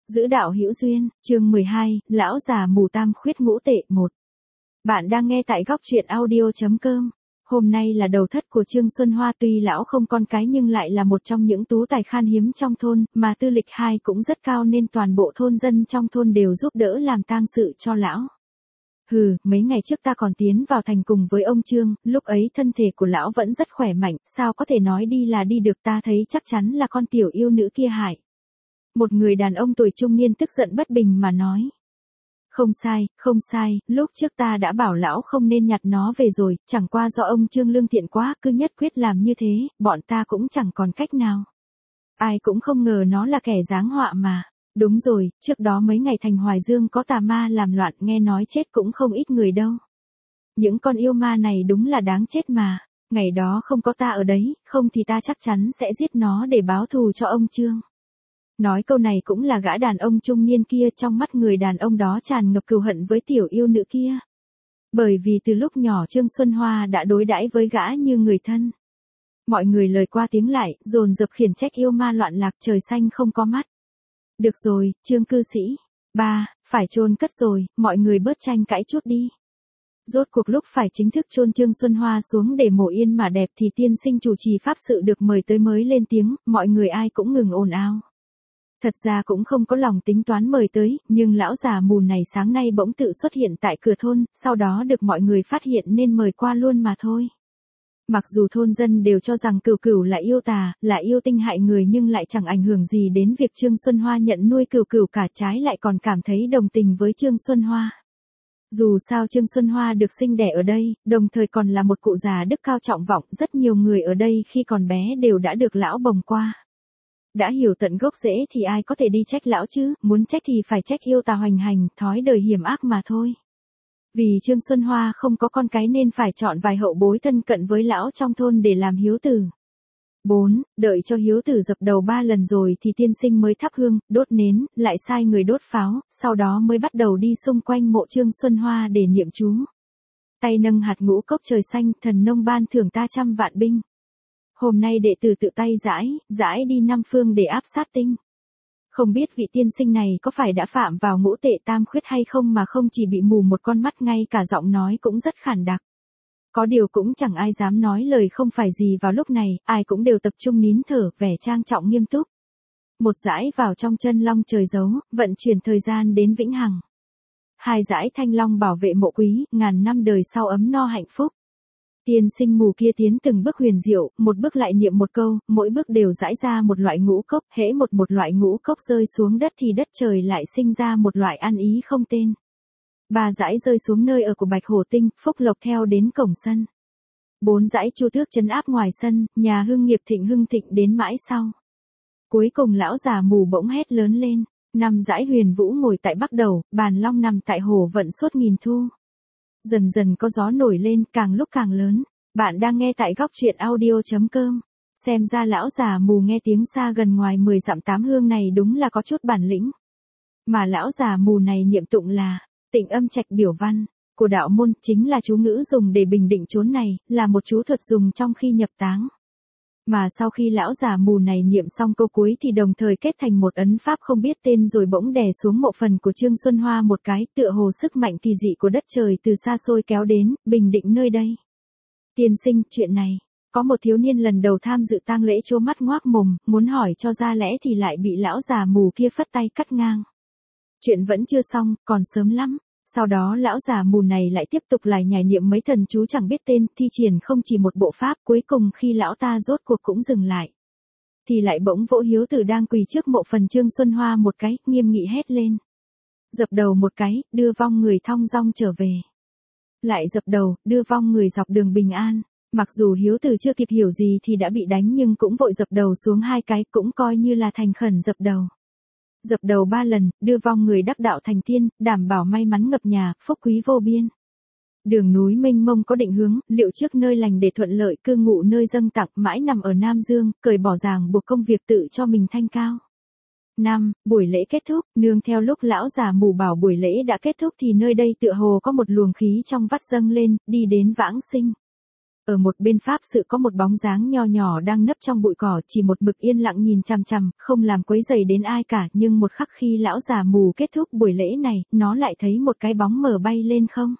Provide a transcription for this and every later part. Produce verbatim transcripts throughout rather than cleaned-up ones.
Giữ đạo hữu duyên, chương mười hai, lão già mù tam khuyết ngũ tệ một. Bạn đang nghe tại góc truyện audio.com. Hôm nay là đầu thất của Trương Xuân Hoa, tuy lão không con cái nhưng lại là một trong những tú tài khan hiếm trong thôn, mà tư lịch hai cũng rất cao nên toàn bộ thôn dân trong thôn đều giúp đỡ làm tang sự cho lão. Hừ, mấy ngày trước ta còn tiến vào thành cùng với ông Trương, lúc ấy thân thể của lão vẫn rất khỏe mạnh, sao có thể nói đi là đi được, ta thấy chắc chắn là con tiểu yêu nữ kia hại. Một người đàn ông tuổi trung niên tức giận bất bình mà nói. Không sai, không sai, lúc trước ta đã bảo lão không nên nhặt nó về rồi, chẳng qua do ông Trương lương thiện quá, cứ nhất quyết làm như thế, bọn ta cũng chẳng còn cách nào. Ai cũng không ngờ nó là kẻ giáng họa mà. Đúng rồi, trước đó mấy ngày thành Hoài Dương có tà ma làm loạn, nghe nói chết cũng không ít người đâu. Những con yêu ma này đúng là đáng chết mà, ngày đó không có ta ở đấy, không thì ta chắc chắn sẽ giết nó để báo thù cho ông Trương. Nói câu này cũng là gã đàn ông trung niên kia, trong mắt người đàn ông đó tràn ngập cừu hận với tiểu yêu nữ kia. Bởi vì từ lúc nhỏ Trương Xuân Hoa đã đối đãi với gã như người thân. Mọi người lời qua tiếng lại, dồn dập khiển trách yêu ma loạn lạc, trời xanh không có mắt. Được rồi, Trương cư sĩ. Ba, phải chôn cất rồi, mọi người bớt tranh cãi chút đi. Rốt cuộc lúc phải chính thức chôn Trương Xuân Hoa xuống để mộ yên mà đẹp thì tiên sinh chủ trì pháp sự được mời tới mới lên tiếng, mọi người ai cũng ngừng ồn ào. Thật ra cũng không có lòng tính toán mời tới, nhưng lão già mù này sáng nay bỗng tự xuất hiện tại cửa thôn, sau đó được mọi người phát hiện nên mời qua luôn mà thôi. Mặc dù thôn dân đều cho rằng cửu cửu là yêu tà, là yêu tinh hại người nhưng lại chẳng ảnh hưởng gì đến việc Trương Xuân Hoa nhận nuôi cửu cửu, cả trái lại còn cảm thấy đồng tình với Trương Xuân Hoa. Dù sao Trương Xuân Hoa được sinh đẻ ở đây, đồng thời còn là một cụ già đức cao trọng vọng, rất nhiều người ở đây khi còn bé đều đã được lão bồng qua. Đã hiểu tận gốc rễ thì ai có thể đi trách lão chứ, muốn trách thì phải trách yêu tà hoành hành, thói đời hiểm ác mà thôi. Vì Trương Xuân Hoa không có con cái nên phải chọn vài hậu bối thân cận với lão trong thôn để làm hiếu tử. bốn. Đợi cho hiếu tử dập đầu ba lần rồi thì tiên sinh mới thắp hương, đốt nến, lại sai người đốt pháo, sau đó mới bắt đầu đi xung quanh mộ Trương Xuân Hoa để niệm chú. Tay nâng hạt ngũ cốc trời xanh, thần nông ban thưởng ta trăm vạn binh. Hôm nay đệ tử tự tay giải, giải đi năm phương để áp sát tinh. Không biết vị tiên sinh này có phải đã phạm vào ngũ tệ tam khuyết hay không mà không chỉ bị mù một con mắt, ngay cả giọng nói cũng rất khản đặc. Có điều cũng chẳng ai dám nói lời không phải gì vào lúc này, ai cũng đều tập trung nín thở, vẻ trang trọng nghiêm túc. Một dải vào trong chân long trời giấu, vận chuyển thời gian đến vĩnh hằng. Hai dải thanh long bảo vệ mộ quý, ngàn năm đời sau ấm no hạnh phúc. Tiên sinh mù kia tiến từng bước huyền diệu, một bước lại niệm một câu, mỗi bước đều rải ra một loại ngũ cốc, hễ một một loại ngũ cốc rơi xuống đất thì đất trời lại sinh ra một loại ăn ý không tên. Ba dải rơi xuống nơi ở của Bạch Hổ Tinh, phúc lộc theo đến cổng sân. Bốn dải chu tước trấn áp ngoài sân, nhà hưng nghiệp thịnh hưng thịnh đến mãi sau. Cuối cùng lão già mù bỗng hét lớn lên, năm dải huyền vũ ngồi tại bắc đầu, bàn long nằm tại hồ vận suốt nghìn thu. Dần dần có gió nổi lên, càng lúc càng lớn. Bạn đang nghe tại góc truyện audio.com. Xem ra lão già mù nghe tiếng xa gần ngoài mười dặm tám hương này đúng là có chút bản lĩnh. Mà lão già mù này niệm tụng là Tịnh Âm Trạch Biểu Văn của đạo môn, chính là chú ngữ dùng để bình định chốn này, là một chú thuật dùng trong khi nhập táng. Mà sau khi lão già mù này niệm xong câu cuối thì đồng thời kết thành một ấn pháp không biết tên rồi bỗng đè xuống mộ phần của Trương Xuân Hoa một cái, tựa hồ sức mạnh kỳ dị của đất trời từ xa xôi kéo đến, bình định nơi đây. Tiên sinh, chuyện này, có một thiếu niên lần đầu tham dự tang lễ trố mắt ngoác mồm, muốn hỏi cho ra lẽ thì lại bị lão già mù kia phất tay cắt ngang. Chuyện vẫn chưa xong, còn sớm lắm. Sau đó lão già mù này lại tiếp tục lải nhải niệm mấy thần chú chẳng biết tên, thi triển không chỉ một bộ pháp, cuối cùng khi lão ta rốt cuộc cũng dừng lại. Thì lại bỗng vỗ hiếu tử đang quỳ trước mộ phần Trương Xuân Hoa một cái, nghiêm nghị hét lên. Dập đầu một cái, đưa vong người thong dong trở về. Lại dập đầu, đưa vong người dọc đường bình an. Mặc dù hiếu tử chưa kịp hiểu gì thì đã bị đánh nhưng cũng vội dập đầu xuống hai cái, cũng coi như là thành khẩn dập đầu. Dập đầu ba lần, đưa vong người đắc đạo thành tiên, đảm bảo may mắn ngập nhà, phúc quý vô biên. Đường núi mênh mông có định hướng, liệu trước nơi lành để thuận lợi, cư ngụ nơi dâng tặng, mãi nằm ở Nam Dương, cởi bỏ ràng buộc công việc tự cho mình thanh cao. năm. Buổi lễ kết thúc, nương theo lúc lão già mù bảo buổi lễ đã kết thúc thì nơi đây tựa hồ có một luồng khí trong vắt dâng lên, đi đến vãng sinh. Ở một bên pháp sự có một bóng dáng nho nhỏ đang nấp trong bụi cỏ, chỉ một mực yên lặng nhìn chằm chằm, không làm quấy rầy đến ai cả, nhưng một khắc khi lão già mù kết thúc buổi lễ này, nó lại thấy một cái bóng mờ bay lên không.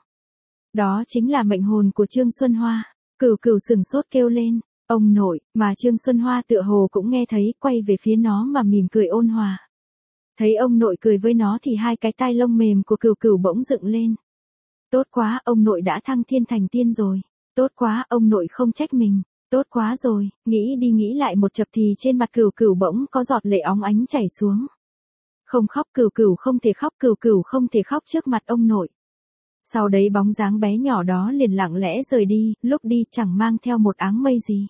Đó chính là mệnh hồn của Trương Xuân Hoa. Cửu Cửu sừng sốt kêu lên, ông nội, mà Trương Xuân Hoa tựa hồ cũng nghe thấy, quay về phía nó mà mỉm cười ôn hòa. Thấy ông nội cười với nó thì hai cái tai lông mềm của Cửu Cửu bỗng dựng lên. Tốt quá, ông nội đã thăng thiên thành tiên rồi. Tốt quá, ông nội không trách mình. Tốt quá rồi, nghĩ đi nghĩ lại một chập thì trên mặt Cửu Cửu bỗng có giọt lệ óng ánh chảy xuống. Không khóc, Cửu Cửu không thể khóc, Cửu Cửu không thể khóc trước mặt ông nội. Sau đấy bóng dáng bé nhỏ đó liền lặng lẽ rời đi, lúc đi chẳng mang theo một áng mây gì.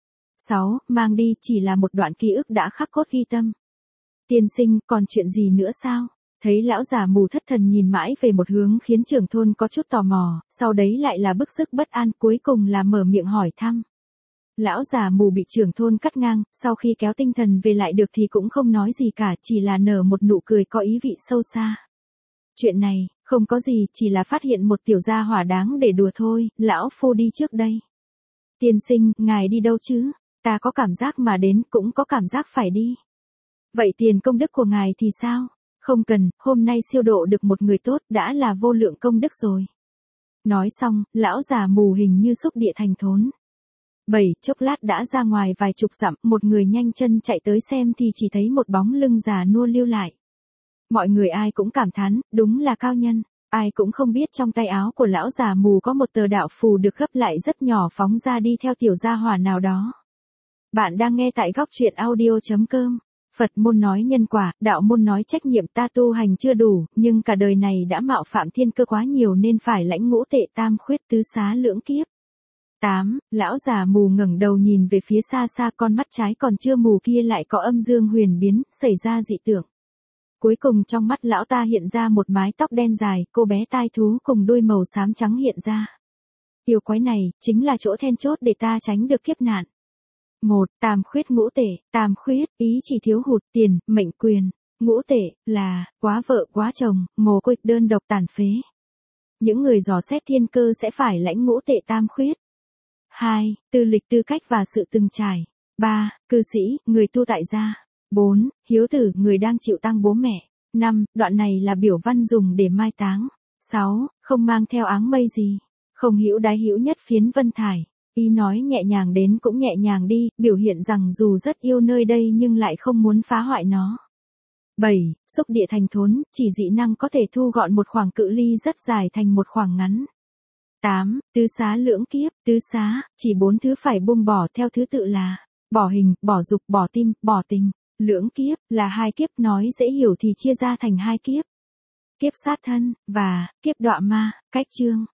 sáu. Mang đi chỉ là một đoạn ký ức đã khắc cốt ghi tâm. Tiên sinh, còn chuyện gì nữa sao? Thấy lão già mù thất thần nhìn mãi về một hướng khiến trưởng thôn có chút tò mò, sau đấy lại là bức sức bất an, cuối cùng là mở miệng hỏi thăm. Lão già mù bị trưởng thôn cắt ngang, sau khi kéo tinh thần về lại được thì cũng không nói gì cả, chỉ là nở một nụ cười có ý vị sâu xa. Chuyện này, không có gì, chỉ là phát hiện một tiểu gia hỏa đáng để đùa thôi, lão phu đi trước đây. Tiên sinh, ngài đi đâu chứ? Ta có cảm giác mà đến, cũng có cảm giác phải đi. Vậy tiền công đức của ngài thì sao? Không cần, hôm nay siêu độ được một người tốt đã là vô lượng công đức rồi. Nói xong, lão già mù hình như xúc địa thành thốn. Bảy, chốc lát đã ra ngoài vài chục dặm, một người nhanh chân chạy tới xem thì chỉ thấy một bóng lưng già nua lưu lại. Mọi người ai cũng cảm thán, đúng là cao nhân. Ai cũng không biết trong tay áo của lão già mù có một tờ đạo phù được gấp lại rất nhỏ phóng ra đi theo tiểu gia hỏa nào đó. Bạn đang nghe tại góc truyện audio chấm com. Phật môn nói nhân quả, đạo môn nói trách nhiệm, ta tu hành chưa đủ, nhưng cả đời này đã mạo phạm thiên cơ quá nhiều nên phải lãnh ngũ tệ tam khuyết tứ xá lưỡng kiếp. tám. Lão già mù ngẩng đầu nhìn về phía xa xa, con mắt trái còn chưa mù kia lại có âm dương huyền biến, xảy ra dị tượng. Cuối cùng trong mắt lão ta hiện ra một mái tóc đen dài, cô bé tai thú cùng đuôi màu xám trắng hiện ra. Yêu quái này, chính là chỗ then chốt để ta tránh được kiếp nạn. Một. Tam khuyết ngũ tể. Tam khuyết, ý chỉ thiếu hụt tiền, mệnh quyền. Ngũ tể, là, quá vợ quá chồng, mồ côi, đơn độc tàn phế. Những người dò xét thiên cơ sẽ phải lãnh ngũ tệ tam khuyết. Hai. Tư lịch tư cách và sự từng trải. Ba. Cư sĩ, người tu tại gia. Bốn. Hiếu tử, người đang chịu tang bố mẹ. Năm. Đoạn này là biểu văn dùng để mai táng. Sáu. Không mang theo áng mây gì. Không hữu đái hữu nhất phiến vân thải. Ý nói nhẹ nhàng đến cũng nhẹ nhàng đi, biểu hiện rằng dù rất yêu nơi đây nhưng lại không muốn phá hoại nó. Bảy. Xúc địa thành thốn, chỉ dị năng có thể thu gọn một khoảng cự ly rất dài thành một khoảng ngắn. Tám. Tứ xá lưỡng kiếp. Tứ xá, chỉ bốn thứ phải buông bỏ theo thứ tự là bỏ hình, bỏ dục, bỏ tim, bỏ tình. Lưỡng kiếp, là hai kiếp, nói dễ hiểu thì chia ra thành hai kiếp. Kiếp sát thân, và kiếp đọa ma. Cách chương.